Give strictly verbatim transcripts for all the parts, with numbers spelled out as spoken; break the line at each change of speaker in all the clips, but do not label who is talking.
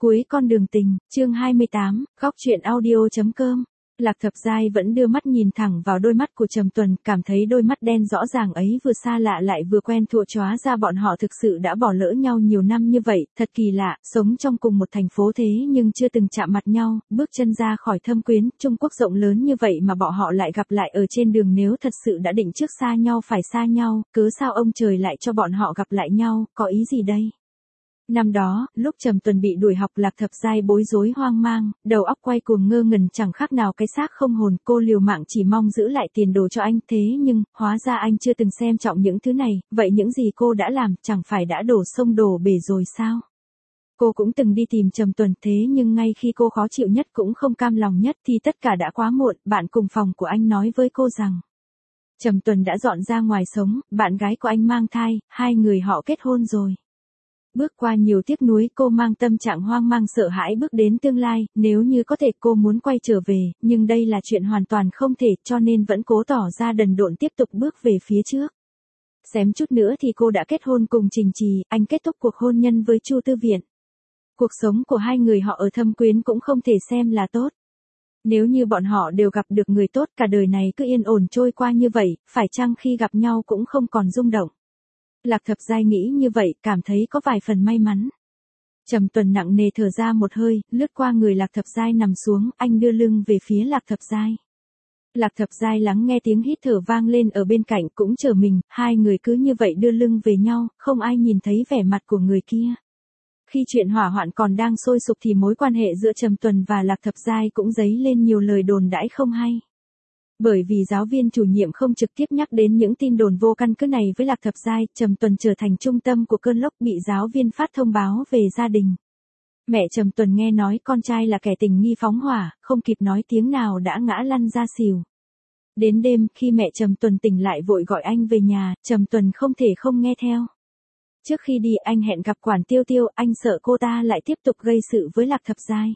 Cuối con đường tình, chương hai mươi tám, góc truyện audio.com. Lạc Thập Giai vẫn đưa mắt nhìn thẳng vào đôi mắt của Trầm Tuần, cảm thấy đôi mắt đen rõ ràng ấy vừa xa lạ lại vừa quen thuộc, chóa ra bọn họ thực sự đã bỏ lỡ nhau nhiều năm như vậy, thật kỳ lạ, sống trong cùng một thành phố thế nhưng chưa từng chạm mặt nhau, bước chân ra khỏi thâm quyến, Trung Quốc rộng lớn như vậy mà bọn họ lại gặp lại ở trên đường, nếu thật sự đã định trước xa nhau phải xa nhau, cớ sao ông trời lại cho bọn họ gặp lại nhau, có ý gì đây? Năm đó, lúc Trầm Tuần bị đuổi học, Lạc Thập Giai bối rối hoang mang, đầu óc quay cuồng ngơ ngẩn chẳng khác nào cái xác không hồn, cô liều mạng chỉ mong giữ lại tiền đồ cho anh, thế nhưng, hóa ra anh chưa từng xem trọng những thứ này, vậy những gì cô đã làm, chẳng phải đã đổ sông đổ bể rồi sao? Cô cũng từng đi tìm Trầm Tuần, thế nhưng ngay khi cô khó chịu nhất cũng không cam lòng nhất thì tất cả đã quá muộn, bạn cùng phòng của anh nói với cô rằng Trầm Tuần đã dọn ra ngoài sống, bạn gái của anh mang thai, hai người họ kết hôn rồi. Bước qua nhiều tiếc nuối, cô mang tâm trạng hoang mang sợ hãi bước đến tương lai, nếu như có thể cô muốn quay trở về, nhưng đây là chuyện hoàn toàn không thể, cho nên vẫn cố tỏ ra đần độn tiếp tục bước về phía trước. Xém chút nữa thì cô đã kết hôn cùng Trình Trì, anh kết thúc cuộc hôn nhân với Chu Tư Viện. Cuộc sống của hai người họ ở thâm quyến cũng không thể xem là tốt. Nếu như bọn họ đều gặp được người tốt, cả đời này cứ yên ổn trôi qua như vậy, phải chăng khi gặp nhau cũng không còn rung động. Lạc Thập Giai nghĩ như vậy, cảm thấy có vài phần may mắn. Trầm Tuần nặng nề thở ra một hơi, lướt qua người Lạc Thập Giai nằm xuống, anh đưa lưng về phía Lạc Thập Giai. Lạc Thập Giai lắng nghe tiếng hít thở vang lên ở bên cạnh cũng trở mình, hai người cứ như vậy đưa lưng về nhau, không ai nhìn thấy vẻ mặt của người kia. Khi chuyện hỏa hoạn còn đang sôi sục thì mối quan hệ giữa Trầm Tuần và Lạc Thập Giai cũng dấy lên nhiều lời đồn đãi không hay. Bởi vì giáo viên chủ nhiệm không trực tiếp nhắc đến những tin đồn vô căn cứ này với Lạc Thập Giai, Trầm Tuần trở thành trung tâm của cơn lốc, bị giáo viên phát thông báo về gia đình. Mẹ Trầm Tuần nghe nói con trai là kẻ tình nghi phóng hỏa, không kịp nói tiếng nào đã ngã lăn ra xỉu. Đến đêm, khi mẹ Trầm Tuần tỉnh lại vội gọi anh về nhà, Trầm Tuần không thể không nghe theo. Trước khi đi anh hẹn gặp Quản Tiêu Tiêu, anh sợ cô ta lại tiếp tục gây sự với Lạc Thập Giai.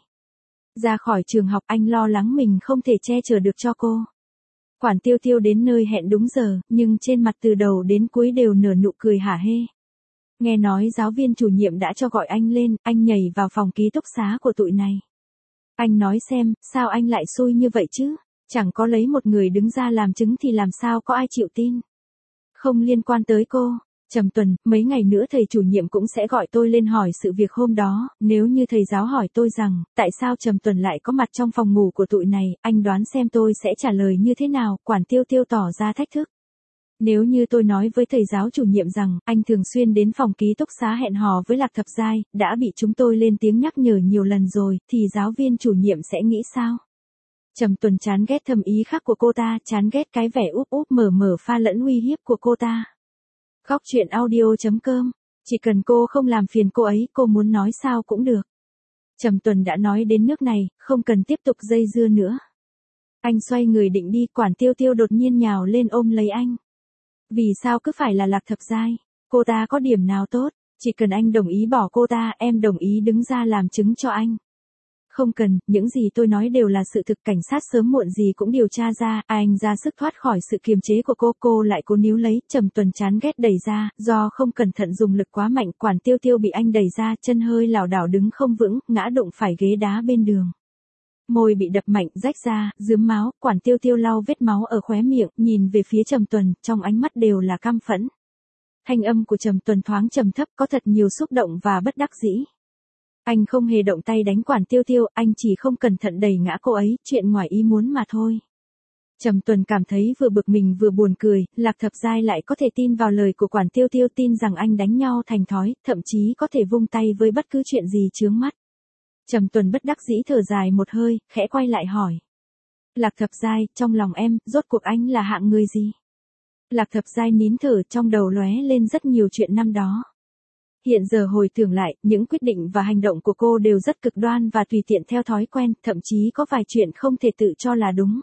Ra khỏi trường học anh lo lắng mình không thể che chở được cho cô. Quản Tiêu Tiêu đến nơi hẹn đúng giờ, nhưng trên mặt từ đầu đến cuối đều nở nụ cười hả hê. Nghe nói giáo viên chủ nhiệm đã cho gọi anh lên, anh nhảy vào phòng ký túc xá của tụi này. Anh nói xem, sao anh lại xui như vậy chứ? Chẳng có lấy một người đứng ra làm chứng thì làm sao có ai chịu tin? Không liên quan tới cô. Trầm Tuần, mấy ngày nữa thầy chủ nhiệm cũng sẽ gọi tôi lên hỏi sự việc hôm đó, nếu như thầy giáo hỏi tôi rằng, tại sao Trầm Tuần lại có mặt trong phòng ngủ của tụi này, anh đoán xem tôi sẽ trả lời như thế nào, Quản Tiêu Tiêu tỏ ra thách thức. Nếu như tôi nói với thầy giáo chủ nhiệm rằng, anh thường xuyên đến phòng ký túc xá hẹn hò với Lạc Thập Giai, đã bị chúng tôi lên tiếng nhắc nhở nhiều lần rồi, thì giáo viên chủ nhiệm sẽ nghĩ sao? Trầm Tuần chán ghét thầm ý khác của cô ta, chán ghét cái vẻ úp úp mở mở pha lẫn uy hiếp của cô ta. Góc truyện audio.com. Chỉ cần cô không làm phiền cô ấy, cô muốn nói sao cũng được. Trầm Tuần đã nói đến nước này, không cần tiếp tục dây dưa nữa. Anh xoay người định đi, Quản Tiêu Tiêu đột nhiên nhào lên ôm lấy anh. Vì sao cứ phải là Lạc Thập Giai? Cô ta có điểm nào tốt? Chỉ cần anh đồng ý bỏ cô ta, em đồng ý đứng ra làm chứng cho anh. Không cần, những gì tôi nói đều là sự thực, cảnh sát sớm muộn gì cũng điều tra ra, anh ra sức thoát khỏi sự kiềm chế của cô, cô lại cố níu lấy, Trầm Tuần chán ghét đẩy ra, do không cẩn thận dùng lực quá mạnh, Quản Tiêu Tiêu bị anh đẩy ra, chân hơi lảo đảo đứng không vững, ngã đụng phải ghế đá bên đường. Môi bị đập mạnh, rách ra, rướm máu, Quản Tiêu Tiêu lau vết máu ở khóe miệng, nhìn về phía Trầm Tuần, trong ánh mắt đều là căm phẫn. Thanh âm của Trầm Tuần thoáng trầm thấp, có thật nhiều xúc động và bất đắc dĩ. Anh không hề động tay đánh Quản Tiêu Tiêu, anh chỉ không cẩn thận đẩy ngã cô ấy, chuyện ngoài ý muốn mà thôi. Trầm Tuần cảm thấy vừa bực mình vừa buồn cười, Lạc Thập Giai lại có thể tin vào lời của Quản Tiêu Tiêu, tin rằng anh đánh nhau thành thói, thậm chí có thể vung tay với bất cứ chuyện gì chướng mắt. Trầm Tuần bất đắc dĩ thở dài một hơi, khẽ quay lại hỏi. Lạc Thập Giai, trong lòng em, rốt cuộc anh là hạng người gì? Lạc Thập Giai nín thở, trong đầu lóe lên rất nhiều chuyện năm đó. Hiện giờ hồi tưởng lại, những quyết định và hành động của cô đều rất cực đoan và tùy tiện theo thói quen, thậm chí có vài chuyện không thể tự cho là đúng.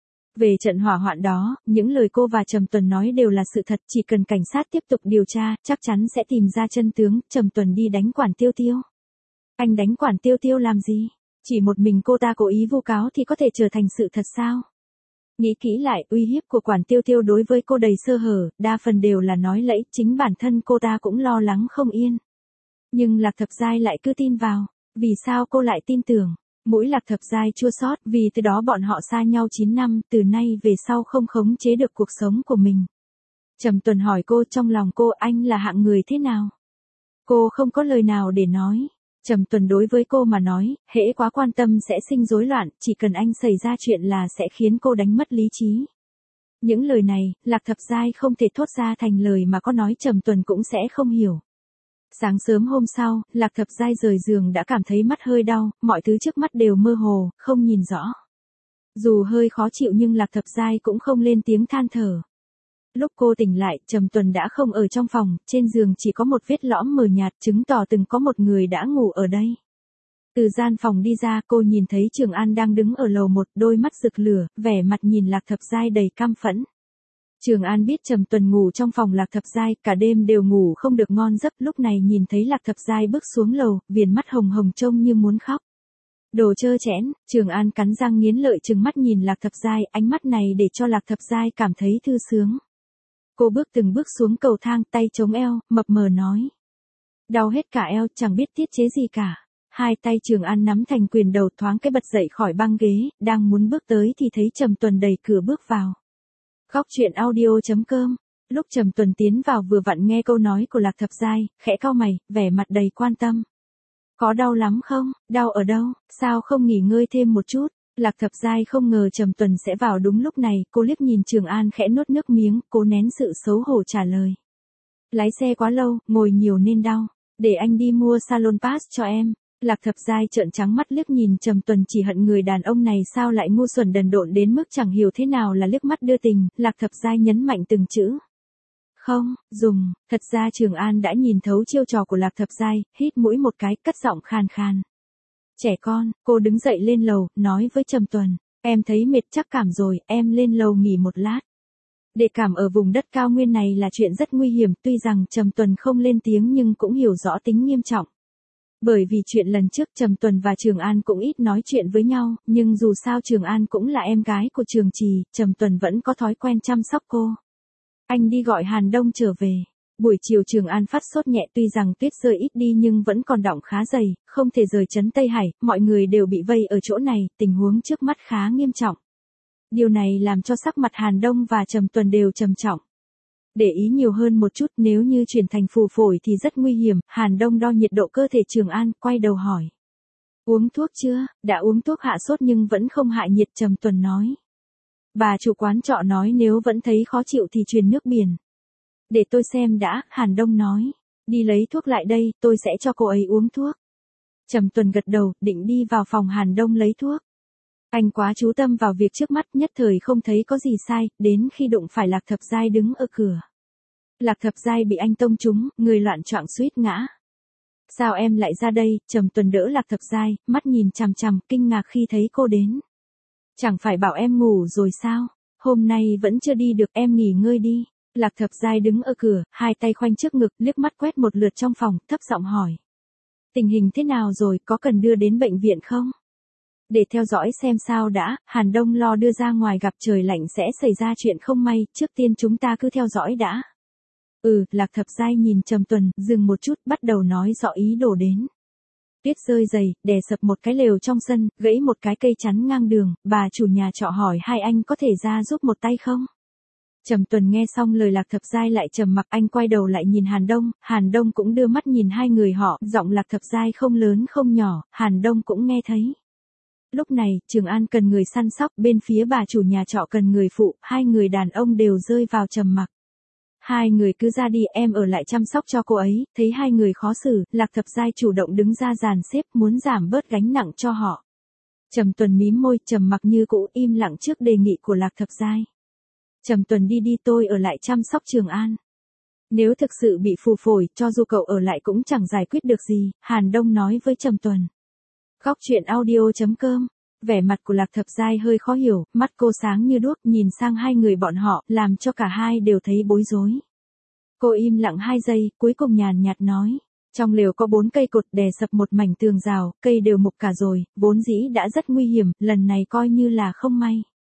Về trận hỏa hoạn đó, những lời cô và Trầm Tuần nói đều là sự thật, chỉ cần cảnh sát tiếp tục điều tra, chắc chắn sẽ tìm ra chân tướng. Trầm Tuần đi đánh Quản Tiêu Tiêu. Anh đánh Quản Tiêu Tiêu làm gì? Chỉ một mình cô ta cố ý vu cáo thì có thể trở thành sự thật sao? Nghĩ kỹ lại, uy hiếp của Quản Tiêu Tiêu đối với cô đầy sơ hở, đa phần đều là nói lẫy, chính bản thân cô ta cũng lo lắng không yên. Nhưng Lạc Thập Giai lại cứ tin vào. Vì sao cô lại tin tưởng? Mũi Lạc Thập Giai chua xót, vì từ đó bọn họ xa nhau chín năm, từ nay về sau không khống chế được cuộc sống của mình. Trầm Tuần hỏi cô, trong lòng cô anh là hạng người thế nào? Cô không có lời nào để nói. Trầm Tuần đối với cô mà nói, hễ quá quan tâm sẽ sinh rối loạn, chỉ cần anh xảy ra chuyện là sẽ khiến cô đánh mất lý trí. Những lời này, Lạc Thập Giai không thể thốt ra thành lời mà có nói Trầm Tuần cũng sẽ không hiểu. Sáng sớm hôm sau, Lạc Thập Giai rời giường đã cảm thấy mắt hơi đau, mọi thứ trước mắt đều mơ hồ, không nhìn rõ. Dù hơi khó chịu nhưng Lạc Thập Giai cũng không lên tiếng than thở. Lúc cô tỉnh lại, Trầm Tuần đã không ở trong phòng, trên giường chỉ có một vết lõm mờ nhạt chứng tỏ từng có một người đã ngủ ở đây. Từ gian phòng đi ra, cô nhìn thấy Trường An đang đứng ở lầu một, đôi mắt rực lửa, vẻ mặt nhìn Lạc Thập Giai đầy căm phẫn. Trường An biết Trầm Tuần ngủ trong phòng Lạc Thập Giai, cả đêm đều ngủ không được ngon giấc, lúc này nhìn thấy Lạc Thập Giai bước xuống lầu, viền mắt hồng hồng trông như muốn khóc. Đồ trơ trẽn, Trường An cắn răng nghiến lợi trừng mắt nhìn Lạc Thập Giai, ánh mắt này để cho Lạc Thập Giai cảm thấy thư sướng. Cô bước từng bước xuống cầu thang, tay chống eo, mập mờ nói. Đau hết cả eo, chẳng biết tiết chế gì cả. Hai tay Trường An nắm thành quyền đầu, thoáng cái bật dậy khỏi băng ghế, đang muốn bước tới thì thấy Trầm Tuần đẩy cửa bước vào. Góc truyện audio chấm com. Lúc Trầm Tuần tiến vào vừa vặn nghe câu nói của Lạc Thập Giai, khẽ cau mày, vẻ mặt đầy quan tâm. Có đau lắm không? Đau ở đâu? Sao không nghỉ ngơi thêm một chút? Lạc Thập Giai không ngờ Trầm Tuần sẽ vào đúng lúc này, cô liếc nhìn Trường An khẽ nuốt nước miếng, cố nén sự xấu hổ trả lời. Lái xe quá lâu, ngồi nhiều nên đau. Để anh đi mua salon pass cho em. Lạc Thập Giai trợn trắng mắt liếc nhìn Trầm Tuần, chỉ hận người đàn ông này sao lại ngu xuẩn đần độn đến mức chẳng hiểu thế nào là liếc mắt đưa tình. Lạc Thập Giai nhấn mạnh từng chữ. Không, dùng. Thật ra Trường An đã nhìn thấu chiêu trò của Lạc Thập Giai, hít mũi một cái, cất giọng khàn khàn. Trẻ con, cô đứng dậy lên lầu, nói với Trầm Tuần. Em thấy mệt chắc cảm rồi, em lên lầu nghỉ một lát. Để cảm ở vùng đất cao nguyên này là chuyện rất nguy hiểm, tuy rằng Trầm Tuần không lên tiếng nhưng cũng hiểu rõ tính nghiêm trọng. Bởi vì chuyện lần trước Trầm Tuần và Trường An cũng ít nói chuyện với nhau, nhưng dù sao Trường An cũng là em gái của Trường Trì, Trầm Tuần vẫn có thói quen chăm sóc cô. Anh đi gọi Hàn Đông trở về. Buổi chiều Trường An phát sốt nhẹ, tuy rằng tuyết rơi ít đi nhưng vẫn còn đọng khá dày, không thể rời trấn Tây Hải, mọi người đều bị vây ở chỗ này, tình huống trước mắt khá nghiêm trọng. Điều này làm cho sắc mặt Hàn Đông và Trầm Tuần đều trầm trọng. Để ý nhiều hơn một chút, nếu như chuyển thành phù phổi thì rất nguy hiểm. Hàn Đông đo nhiệt độ cơ thể Trường An, quay đầu hỏi. Uống thuốc chưa? Đã uống thuốc hạ sốt nhưng vẫn không hạ nhiệt, Trầm Tuần nói. Bà chủ quán trọ nói nếu vẫn thấy khó chịu thì truyền nước biển. Để tôi xem đã, Hàn Đông nói. Đi lấy thuốc lại đây, tôi sẽ cho cô ấy uống thuốc. Trầm Tuần gật đầu, định đi vào phòng Hàn Đông lấy thuốc. Anh quá chú tâm vào việc trước mắt, nhất thời không thấy có gì sai, đến khi đụng phải Lạc Thập Giai đứng ở cửa. Lạc Thập Giai bị anh tông trúng, người loạn choạng suýt ngã. Sao em lại ra đây? Trầm Tuần đỡ Lạc Thập Giai, mắt nhìn chằm chằm, kinh ngạc khi thấy cô đến. Chẳng phải bảo em ngủ rồi sao? Hôm nay vẫn chưa đi được, em nghỉ ngơi đi. Lạc Thập Giai đứng ở cửa, hai tay khoanh trước ngực, liếc mắt quét một lượt trong phòng, thấp giọng hỏi. Tình hình thế nào rồi, có cần đưa đến bệnh viện không? Để theo dõi xem sao đã, Hàn Đông lo đưa ra ngoài gặp trời lạnh sẽ xảy ra chuyện không may, trước tiên chúng ta cứ theo dõi đã. Ừ, Lạc Thập Giai nhìn Trầm Tuần, dừng một chút, bắt đầu nói rõ ý đồ đến. Tuyết rơi dày, đè sập một cái lều trong sân, gãy một cái cây chắn ngang đường, bà chủ nhà trọ hỏi hai anh có thể ra giúp một tay không? Trầm Tuần nghe xong lời Lạc Thập Giai lại trầm mặc, anh quay đầu lại nhìn Hàn Đông, Hàn Đông cũng đưa mắt nhìn hai người họ, giọng Lạc Thập Giai không lớn không nhỏ, Hàn Đông cũng nghe thấy. Lúc này, Trường An cần người săn sóc, bên phía bà chủ nhà trọ cần người phụ, hai người đàn ông đều rơi vào trầm mặc. Hai người cứ ra đi, em ở lại chăm sóc cho cô ấy. Thấy hai người khó xử, Lạc Thập Giai chủ động đứng ra dàn xếp, muốn giảm bớt gánh nặng cho họ. Trầm Tuần mím môi, trầm mặc như cũ, im lặng trước đề nghị của Lạc Thập Giai. Trầm Tuần đi đi, tôi ở lại chăm sóc Trường An. Nếu thực sự bị phù phổi, cho dù cậu ở lại cũng chẳng giải quyết được gì, Hàn Đông nói với Trầm Tuần. Góc truyện audio chấm com. Vẻ mặt của Lạc Thập Giai hơi khó hiểu, mắt cô sáng như đuốc, nhìn sang hai người bọn họ, làm cho cả hai đều thấy bối rối. Cô im lặng hai giây, cuối cùng nhàn nhạt nói. Trong lều có bốn cây cột đè sập một mảnh tường rào, cây đều mục cả rồi, vốn dĩ đã rất nguy hiểm, lần này coi như là không may.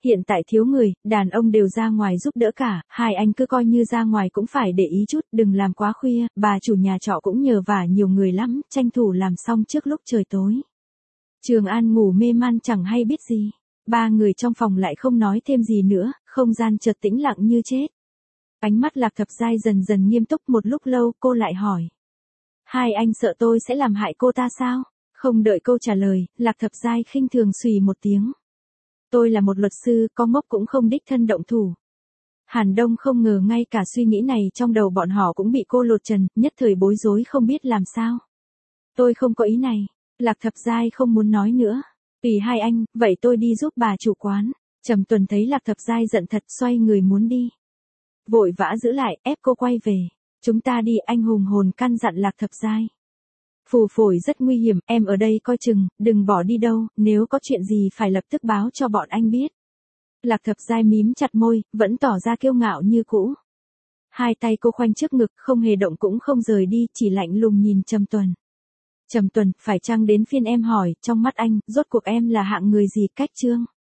Hiện tại thiếu người, đàn ông đều ra ngoài giúp đỡ cả, hai anh cứ coi như ra ngoài cũng phải để ý chút, đừng làm quá khuya, bà chủ nhà trọ cũng nhờ vả nhiều người lắm, tranh thủ làm xong trước lúc trời tối. Trường An ngủ mê man chẳng hay biết gì. Ba người trong phòng lại không nói thêm gì nữa, không gian chợt tĩnh lặng như chết. Ánh mắt Lạc Thập Giai dần dần nghiêm túc, một lúc lâu cô lại hỏi. Hai anh sợ tôi sẽ làm hại cô ta sao? Không đợi câu trả lời, Lạc Thập Giai khinh thường xùy một tiếng. Tôi là một luật sư, có ngốc cũng không đích thân động thủ. Hàn Đông không ngờ ngay cả suy nghĩ này trong đầu bọn họ cũng bị cô lột trần, nhất thời bối rối không biết làm sao. Tôi không có ý này. Lạc Thập Giai không muốn nói nữa. Tùy hai anh, vậy tôi đi giúp bà chủ quán. Trầm Tuần thấy Lạc Thập Giai giận thật, xoay người muốn đi. Vội vã giữ lại, ép cô quay về. Chúng ta đi, anh hùng hồn căn dặn Lạc Thập Giai. Phù phổi rất nguy hiểm, em ở đây coi chừng, đừng bỏ đi đâu, nếu có chuyện gì phải lập tức báo cho bọn anh biết. Lạc Thập Giai mím chặt môi, vẫn tỏ ra kiêu ngạo như cũ. Hai tay cô khoanh trước ngực, không hề động cũng không rời đi, chỉ lạnh lùng nhìn Trầm Tuần. Trầm Tuần, phải chăng đến phiên em hỏi, trong mắt anh, rốt cuộc em là hạng người gì, cách trương?